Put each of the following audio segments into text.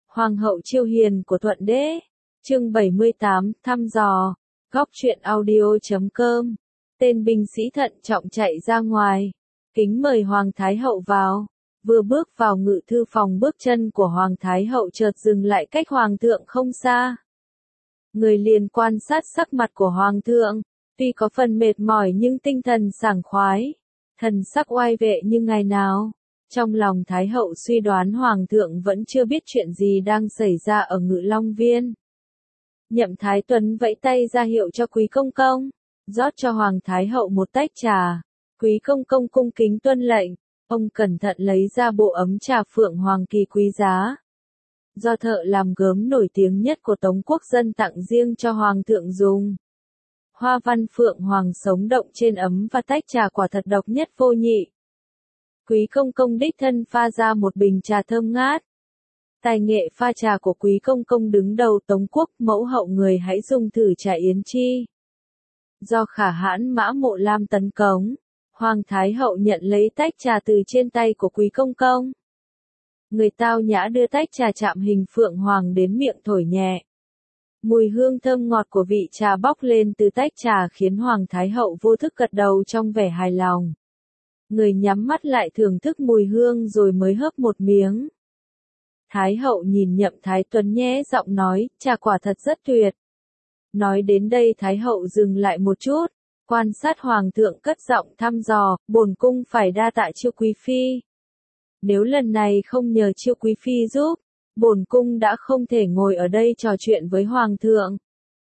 Hoàng hậu chiêu hiền của Thuận Đế. Chương 78, thăm dò. Góc truyện audio.com. Tên binh sĩ thận trọng chạy ra ngoài. Kính mời Hoàng Thái hậu vào. Vừa bước vào ngự thư phòng, bước chân của Hoàng Thái hậu chợt dừng lại cách Hoàng thượng không xa. Người liền quan sát sắc mặt của Hoàng thượng, tuy có phần mệt mỏi nhưng tinh thần sảng khoái, thần sắc oai vệ như ngày nào. Trong lòng Thái hậu suy đoán Hoàng thượng vẫn chưa biết chuyện gì đang xảy ra ở Ngự Long Viên. Nhậm Thái Tuấn vẫy tay ra hiệu cho Quý Công Công, rót cho Hoàng Thái hậu một tách trà. Quý Công Công cung kính tuân lệnh, ông cẩn thận lấy ra bộ ấm trà Phượng Hoàng kỳ quý giá, do thợ làm gốm nổi tiếng nhất của Tống quốc dân tặng riêng cho Hoàng thượng dùng. Hoa văn Phượng Hoàng sống động trên ấm và tách trà quả thật độc nhất vô nhị. Quý Công Công đích thân pha ra một bình trà thơm ngát. Tài nghệ pha trà của Quý Công Công đứng đầu Tống quốc, mẫu hậu người hãy dùng thử trà yến chi. Do khả hãn Mã Mộ Lam tấn cống, Hoàng Thái hậu nhận lấy tách trà từ trên tay của Quý Công Công. Người tao nhã đưa tách trà chạm hình Phượng Hoàng đến miệng thổi nhẹ. Mùi hương thơm ngọt của vị trà bốc lên từ tách trà khiến Hoàng Thái hậu vô thức gật đầu trong vẻ hài lòng. Người nhắm mắt lại thưởng thức mùi hương rồi mới hớp một miếng. Thái hậu nhìn Nhậm Thái Tuấn nhẹ giọng nói, trà quả thật rất tuyệt. Nói đến đây Thái hậu dừng lại một chút, quan sát Hoàng thượng cất giọng thăm dò, bổn cung phải đa tạ Chiêu Quý Phi. Nếu lần này không nhờ Chiêu Quý Phi giúp, bổn cung đã không thể ngồi ở đây trò chuyện với Hoàng thượng.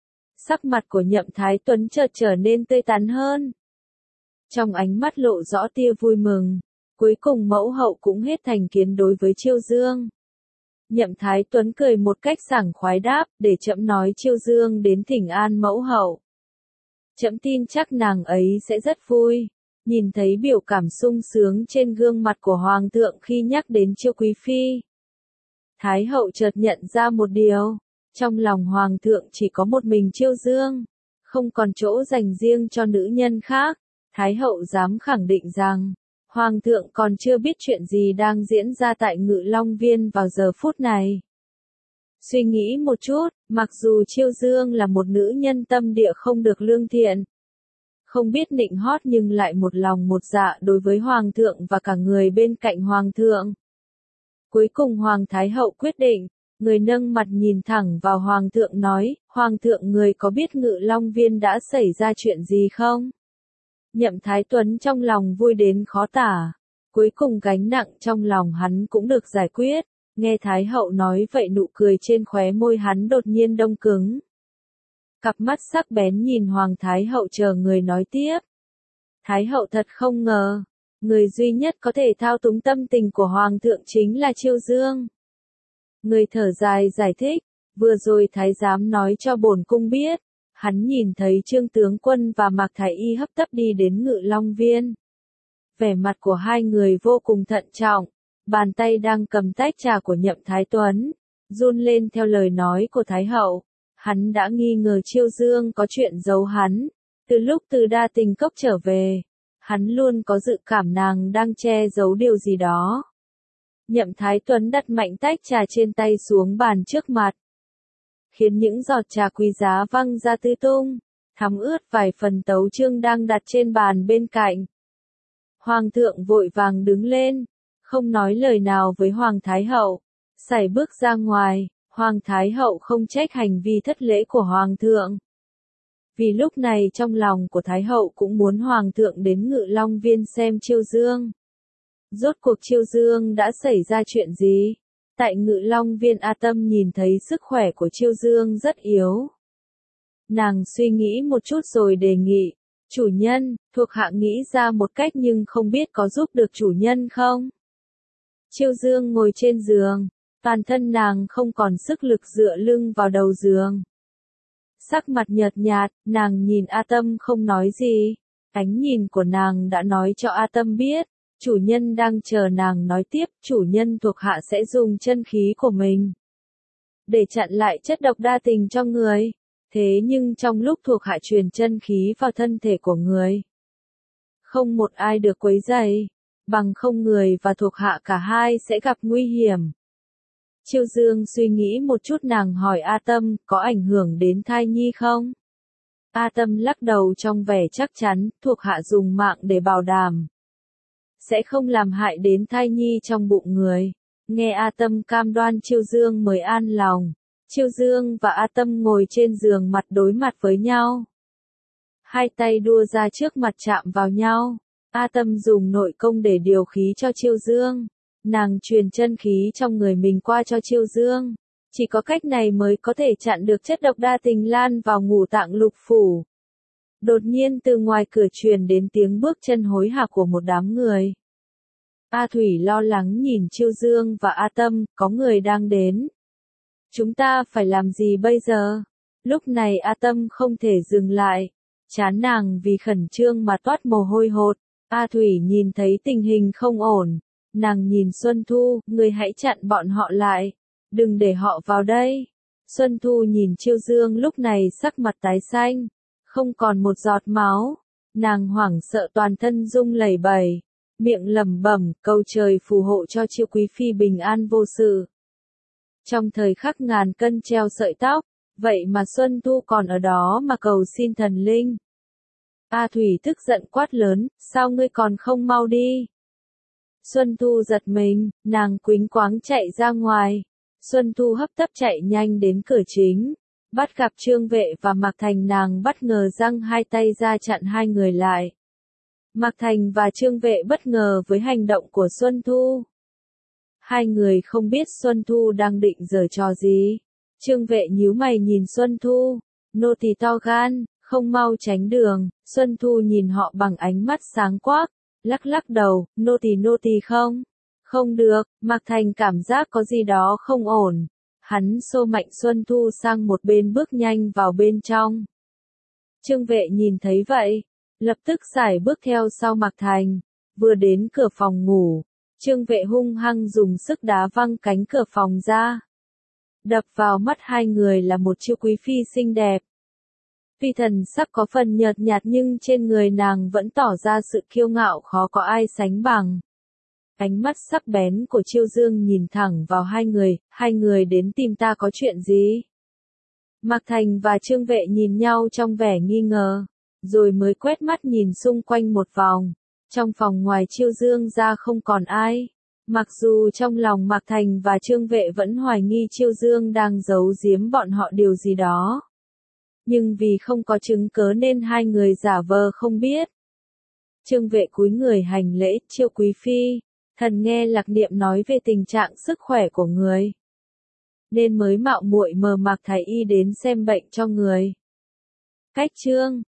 Sắc mặt của Nhậm Thái Tuấn chợt trở nên tươi tắn hơn. Trong ánh mắt lộ rõ tia vui mừng, cuối cùng mẫu hậu cũng hết thành kiến đối với Chiêu Dương. Nhậm Thái Tuấn cười một cách sảng khoái đáp, để trẫm nói Chiêu Dương đến thỉnh an mẫu hậu. Trẫm tin chắc nàng ấy sẽ rất vui. Nhìn thấy biểu cảm sung sướng trên gương mặt của Hoàng thượng khi nhắc đến Chiêu Quý Phi, Thái hậu chợt nhận ra một điều, trong lòng Hoàng thượng chỉ có một mình Chiêu Dương, không còn chỗ dành riêng cho nữ nhân khác. Thái hậu dám khẳng định rằng, Hoàng thượng còn chưa biết chuyện gì đang diễn ra tại Ngự Long Viên vào giờ phút này. Suy nghĩ một chút, mặc dù Chiêu Dương là một nữ nhân tâm địa không được lương thiện, không biết nịnh hót nhưng lại một lòng một dạ đối với Hoàng thượng và cả người bên cạnh Hoàng thượng. Cuối cùng Hoàng Thái hậu quyết định, người nâng mặt nhìn thẳng vào Hoàng thượng nói, Hoàng thượng người có biết Ngự Long Viên đã xảy ra chuyện gì không? Nhậm Thái Tuấn trong lòng vui đến khó tả, cuối cùng gánh nặng trong lòng hắn cũng được giải quyết. Nghe Thái hậu nói vậy nụ cười trên khóe môi hắn đột nhiên đông cứng. Cặp mắt sắc bén nhìn Hoàng Thái hậu chờ người nói tiếp. Thái hậu thật không ngờ, người duy nhất có thể thao túng tâm tình của Hoàng thượng chính là Chiêu Dương. Người thở dài giải thích, vừa rồi Thái giám nói cho bổn cung biết, hắn nhìn thấy Trương tướng quân và Mạc Thái y hấp tấp đi đến Ngự Long Viên. Vẻ mặt của hai người vô cùng thận trọng, bàn tay đang cầm tách trà của Nhậm Thái Tuấn, run lên theo lời nói của Thái hậu. Hắn đã nghi ngờ Chiêu Dương có chuyện giấu hắn, từ lúc từ Đa Tình Cốc trở về, hắn luôn có dự cảm nàng đang che giấu điều gì đó. Nhậm Thái Tuấn đặt mạnh tách trà trên tay xuống bàn trước mặt, khiến những giọt trà quý giá văng ra tứ tung, thấm ướt vài phần tấu chương đang đặt trên bàn bên cạnh. Hoàng thượng vội vàng đứng lên, không nói lời nào với Hoàng Thái hậu, sải bước ra ngoài. Hoàng Thái hậu không trách hành vi thất lễ của Hoàng thượng. Vì lúc này trong lòng của Thái hậu cũng muốn Hoàng thượng đến Ngự Long Viên xem Chiêu Dương. Rốt cuộc Chiêu Dương đã xảy ra chuyện gì? Tại Ngự Long Viên A Tâm nhìn thấy sức khỏe của Chiêu Dương rất yếu. Nàng suy nghĩ một chút rồi đề nghị, chủ nhân, thuộc hạ nghĩ ra một cách nhưng không biết có giúp được chủ nhân không? Chiêu Dương ngồi trên giường. Toàn thân nàng không còn sức lực dựa lưng vào đầu giường. Sắc mặt nhợt nhạt, nàng nhìn A Tâm không nói gì. Ánh nhìn của nàng đã nói cho A Tâm biết, chủ nhân đang chờ nàng nói tiếp, chủ nhân thuộc hạ sẽ dùng chân khí của mình để chặn lại chất độc đa tình trong người. Thế nhưng trong lúc thuộc hạ truyền chân khí vào thân thể của người, không một ai được quấy rầy, bằng không người và thuộc hạ cả hai sẽ gặp nguy hiểm. Chiêu Dương suy nghĩ một chút, nàng hỏi A Tâm, có ảnh hưởng đến thai nhi không? A Tâm lắc đầu trong vẻ chắc chắn, thuộc hạ dùng mạng để bảo đảm. Sẽ không làm hại đến thai nhi trong bụng người. Nghe A Tâm cam đoan Chiêu Dương mới an lòng. Chiêu Dương và A Tâm ngồi trên giường mặt đối mặt với nhau. Hai tay đua ra trước mặt chạm vào nhau. A Tâm dùng nội công để điều khí cho Chiêu Dương. Nàng truyền chân khí trong người mình qua cho Chiêu Dương. Chỉ có cách này mới có thể chặn được chất độc đa tình lan vào ngũ tạng lục phủ. Đột nhiên từ ngoài cửa truyền đến tiếng bước chân hối hả của một đám người. A Thủy lo lắng nhìn Chiêu Dương và A Tâm, có người đang đến. Chúng ta phải làm gì bây giờ? Lúc này A Tâm không thể dừng lại. Trán nàng vì khẩn trương mà toát mồ hôi hột. A Thủy nhìn thấy tình hình không ổn. Nàng nhìn Xuân Thu, người hãy chặn bọn họ lại. Đừng để họ vào đây. Xuân Thu nhìn Chiêu Dương lúc này sắc mặt tái xanh. Không còn một giọt máu. Nàng hoảng sợ toàn thân rung lẩy bẩy. Miệng lẩm bẩm, cầu trời phù hộ cho Chiêu Quý Phi bình an vô sự. Trong thời khắc ngàn cân treo sợi tóc, vậy mà Xuân Thu còn ở đó mà cầu xin thần linh. A Thủy tức giận quát lớn, sao ngươi còn không mau đi? Xuân Thu giật mình, nàng quĩnh quáng chạy ra ngoài. Xuân Thu hấp tấp chạy nhanh đến cửa chính. Bắt gặp Trương Vệ và Mạc Thành, nàng bất ngờ giang hai tay ra chặn hai người lại. Mạc Thành và Trương Vệ bất ngờ với hành động của Xuân Thu. Hai người không biết Xuân Thu đang định giở trò gì. Trương Vệ nhíu mày nhìn Xuân Thu. Nô tỳ to gan, không mau tránh đường. Xuân Thu nhìn họ bằng ánh mắt sáng quắc. Lắc lắc đầu, nô tỳ không. Không được, Mạc Thành cảm giác có gì đó không ổn. Hắn xô mạnh Xuân Thu sang một bên bước nhanh vào bên trong. Trương Vệ nhìn thấy vậy, lập tức sải bước theo sau Mạc Thành. Vừa đến cửa phòng ngủ, Trương Vệ hung hăng dùng sức đá văng cánh cửa phòng ra. Đập vào mắt hai người là một Chiêu Quý Phi xinh đẹp. Tuy thần sắc có phần nhợt nhạt nhưng trên người nàng vẫn tỏ ra sự kiêu ngạo khó có ai sánh bằng. Ánh mắt sắc bén của Chiêu Dương nhìn thẳng vào hai người đến tìm ta có chuyện gì? Mạc Thành và Trương Vệ nhìn nhau trong vẻ nghi ngờ, rồi mới quét mắt nhìn xung quanh một vòng. Trong phòng ngoài Chiêu Dương ra không còn ai. Mặc dù trong lòng Mạc Thành và Trương Vệ vẫn hoài nghi Chiêu Dương đang giấu giếm bọn họ điều gì đó. Nhưng vì không có chứng cớ nên hai người giả vờ không biết. Trương Vệ cúi người hành lễ, Chiêu Quý Phi, thần nghe Lạc Niệm nói về tình trạng sức khỏe của người, nên mới mạo muội mời Mạc Thái Y đến xem bệnh cho người. Cách chương